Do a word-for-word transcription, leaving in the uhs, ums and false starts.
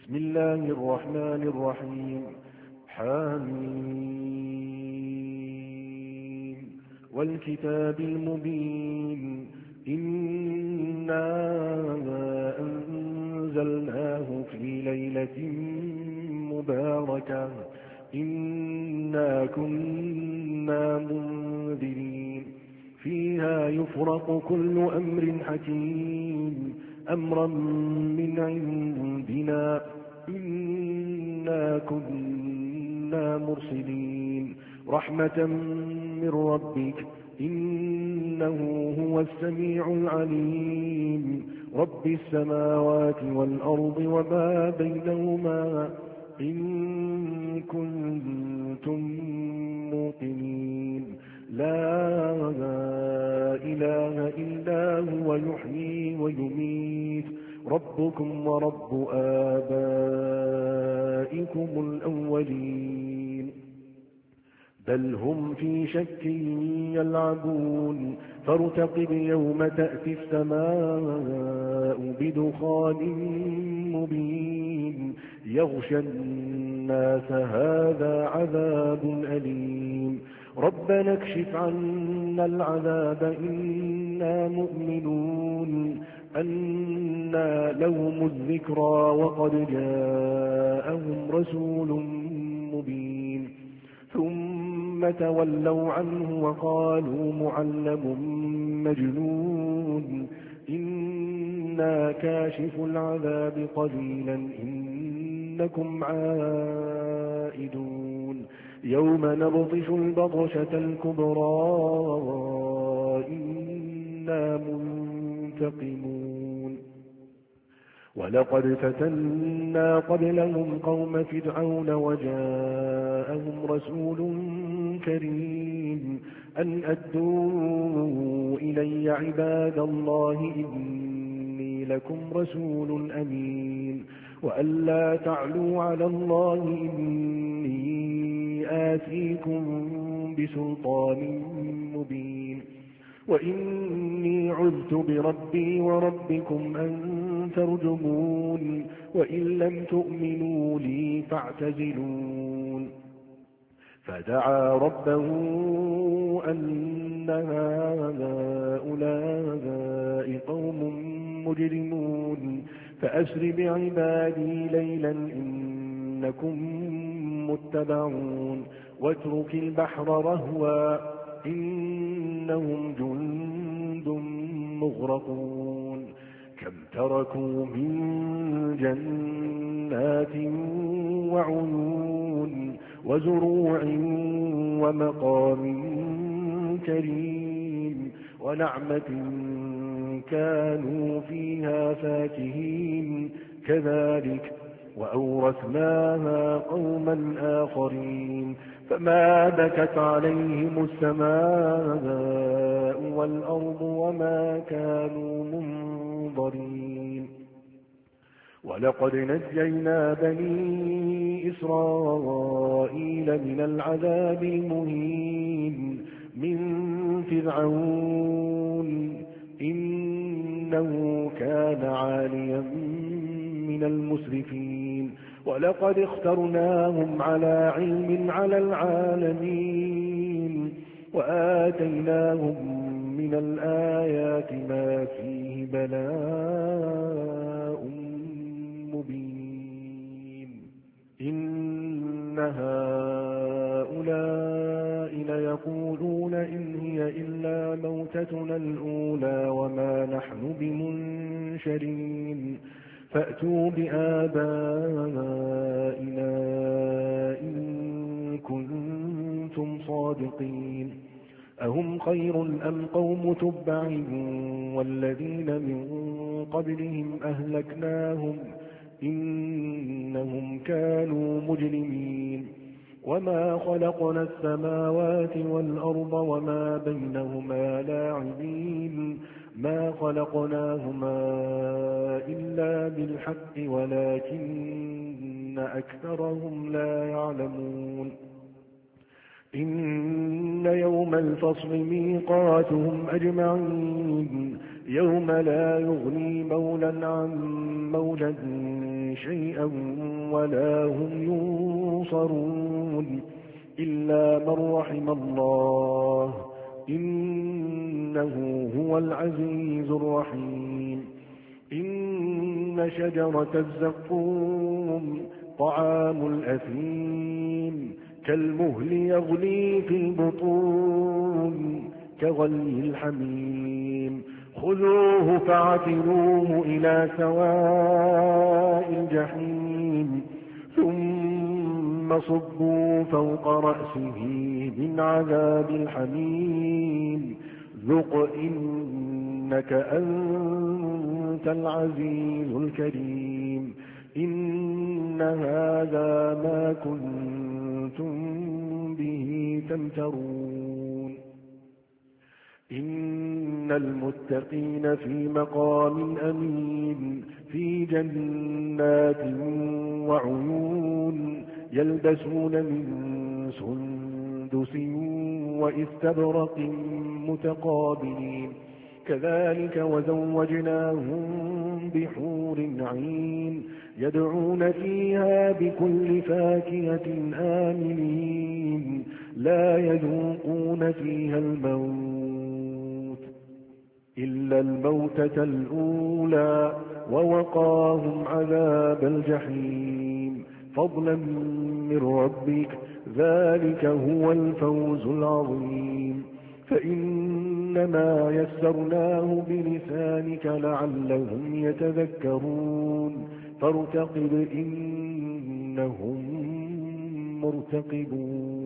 بسم الله الرحمن الرحيم. حميم والكتاب المبين إنا أنزلناه في ليلة مباركة إنا كنا منذرين فيها يفرق كل أمر حكيم أمرا من عندنا إنا كنا مرسلين رحمة من ربك إنه هو السميع العليم رب السماوات والأرض وما بينهما إن كنتم موقنين لا إله إلا هو يحيي ويميت ربكم ورب آبائكم الأولين بل هم في شك يلعبون فارتقب يوم تأتي السماء بدخان مبين يغشى الناس هذا عذاب أليم ربنا اكشف عنا العذاب إنا مؤمنون أنى لهم الذكرى وقد جاءهم رسول مبين ثم تولوا عنه وقالوا معلم مجنون إنا كاشف العذاب قليلا إنكم عائدون يوم نبطش البطشة الكبرى إنا منتقمون ولقد فتنا قبلهم قوم فرعون وجاءهم رسول كريم أن أدوا إلي عباد الله إني لكم رسول أمين وأن لا تعلوا على الله إني آتيكم بسلطان مبين وإني عذت بربي وربكم أن ترجمون وإن لم تؤمنوا لي فاعتزلون فدعا ربه أن هؤلاء قوم مجرمون فأسر بعبادي ليلا إنكم متبعون واترك البحر رهوا إنهم جند مغرقون كم تركوا من جنات وعيون وزروع ومقام كريم ونعمة كانوا فيها فاكهين كذلك وأورثناها قوما آخرين فما بكت عليهم السماء والأرض وما كانوا منظرين ولقد نجينا بني إسرائيل من العذاب المهين من فرعون إنه كان عاليا من المسرفين ولقد اخترناهم على علم على العالمين وآتيناهم من الآيات ما فيه بلاء مبين إن هؤلاء ليقولون إن هي إلا موتتنا الأولى وما نحن بمنشرين فأتوا بآبائنا إن كنتم صادقين أهم خير أم قوم تبع والذين من قبلهم أهلكناهم إنهم كانوا مجرمين وما خلقنا السماوات والأرض وما بينهما لاعبين ما خلقناهما إلا بالحق ولكن أكثرهم لا يعلمون إن يوم الفصل ميقاتهم أجمعين يوم لا يغني مولى عن مولى شيئا ولا هم ينصرون إلا من رحم الله إنه هو العزيز الرحيم إن شجرة الزقوم طعام الأثيم كالمهل يغلي في البطون كغلي الحميم خذوه فاعتلوه إلى سواء الجحيم ثم صبوا فوق رأسه من عذاب الحميم ذق إنك أنت العزيز الكريم إن هذا ما كنتم به تمترون إن المتقين في مقام أمين في جنات وعيون يلبسون من سندس وإستبرق متقابلين كذلك وزوجناهم بحور عين يدعون فيها بكل فاكهة آمنين لا يذوقون فيها الموت إلا الموتة الأولى ووقاهم عذاب الجحيم فضلا من ربك ذلك هو الفوز العظيم فإنما يسرناه بلسانك لعلهم يتذكرون فارتقب إنهم مرتقبون